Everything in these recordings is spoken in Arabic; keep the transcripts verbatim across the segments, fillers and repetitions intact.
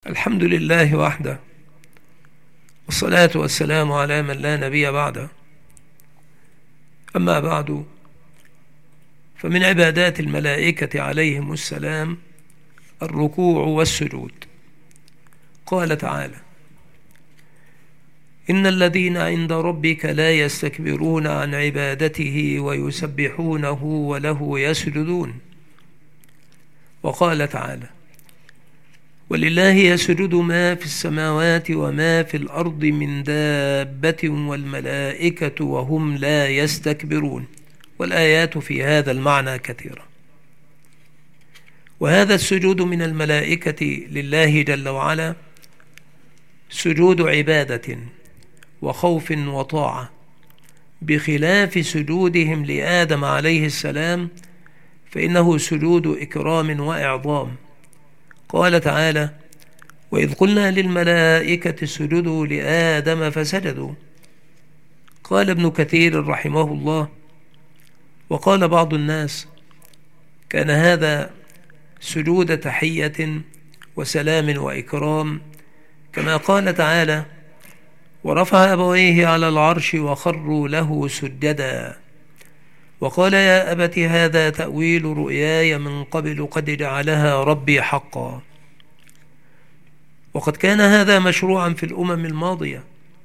الحمد لله وحده، والصلاة والسلام على من لا نبي بعده. أما بعد، فمن عبادات الملائكة عليهم السلام الركوع والسجود. قال تعالى: إن الذين عند ربك لا يستكبرون عن عبادته ويسبحونه وله يسجدون. وقال تعالى: ولله يسجد ما في السماوات وما في الأرض من دابة والملائكة وهم لا يستكبرون. والآيات في هذا المعنى كثيرة. وهذا السجود من الملائكة لله جل وعلا سجود عبادة وخوف وطاعة، بخلاف سجودهم لآدم عليه السلام فإنه سجود إكرام وإعظام. قال تعالى: وإذ قلنا للملائكة اسجدوا لآدم فسجدوا. قال ابن كثير رحمه الله: وقال بعض الناس: كان هذا سجود تحية وسلام وإكرام، كما قال تعالى: ورفع أبويه على العرش وخروا له سجدا. وقال: يا أبت هذا تأويل رؤياي من قبل قد جعلها ربي حقا. وقد كان هذا مشروعا في الأمم الماضية،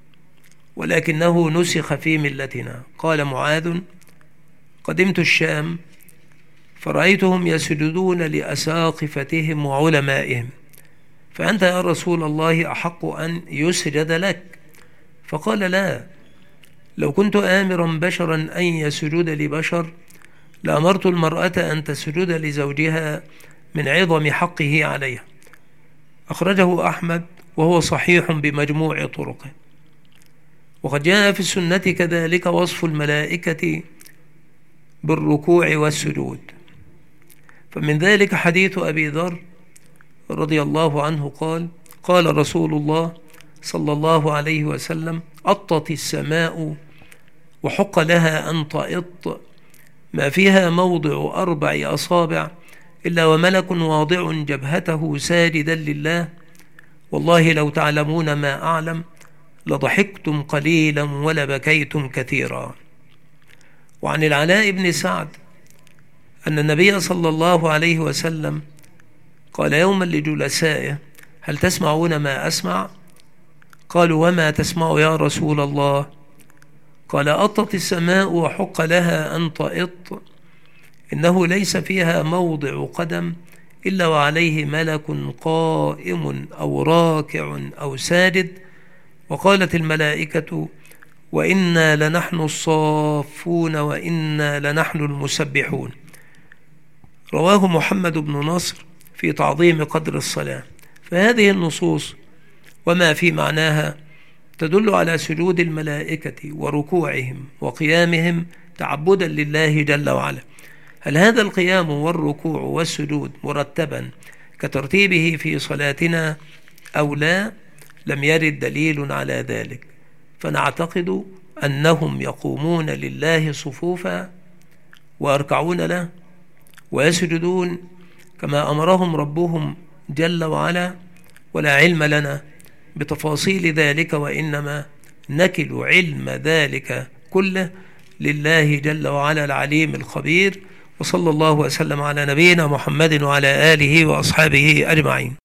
ولكنه نسخ في ملتنا. قال معاذ: قدمت الشام فرأيتهم يسجدون لأساقفتهم وعلمائهم، فأنت يا رسول الله أحق أن يسجد لك. فقال: لا، لو كنت آمرا بشرا أن يسجد لبشر لأمرت المرأة أن تسجد لزوجها من عظم حقه عليها. أخرجه أحمد وهو صحيح بمجموع طرقه. وقد جاء في السنة كذلك وصف الملائكة بالركوع والسجود، فمن ذلك حديث أبي ذر رضي الله عنه قال: قال رسول الله صلى الله عليه وسلم: أطت السماء وحق لها أن تأط ما فيها موضع أربع أصابع إلا وملك واضع جبهته ساجدا لله، والله لو تعلمون ما أعلم لضحكتم قليلا ولبكيتم كثيرا. وعن العلاء بن سعد أن النبي صلى الله عليه وسلم قال يوما لجلسائه: هل تسمعون ما أسمع؟ قالوا: وما تسمع يا رسول الله؟ قال: أطت السماء وحق لها أن تأط، إنه ليس فيها موضع قدم إلا وعليه ملك قائم أو راكع أو ساجد. وقالت الملائكة: وإنا لنحن الصافون وإنا لنحن المسبحون. رواه محمد بن نصر في تعظيم قدر الصلاة. فهذه النصوص وما في معناها تدل على سجود الملائكة وركوعهم وقيامهم تعبدا لله جل وعلا. هل هذا القيام والركوع والسجود مرتبا كترتيبه في صلاتنا أو لا؟ لم يرد دليل على ذلك، فنعتقد أنهم يقومون لله صفوفا ويركعون له ويسجدون كما أمرهم ربهم جل وعلا، ولا علم لنا بتفاصيل ذلك، وإنما نكل علم ذلك كله لله جل وعلا العليم الخبير. وصلى الله وسلم على نبينا محمد وعلى آله وأصحابه أجمعين.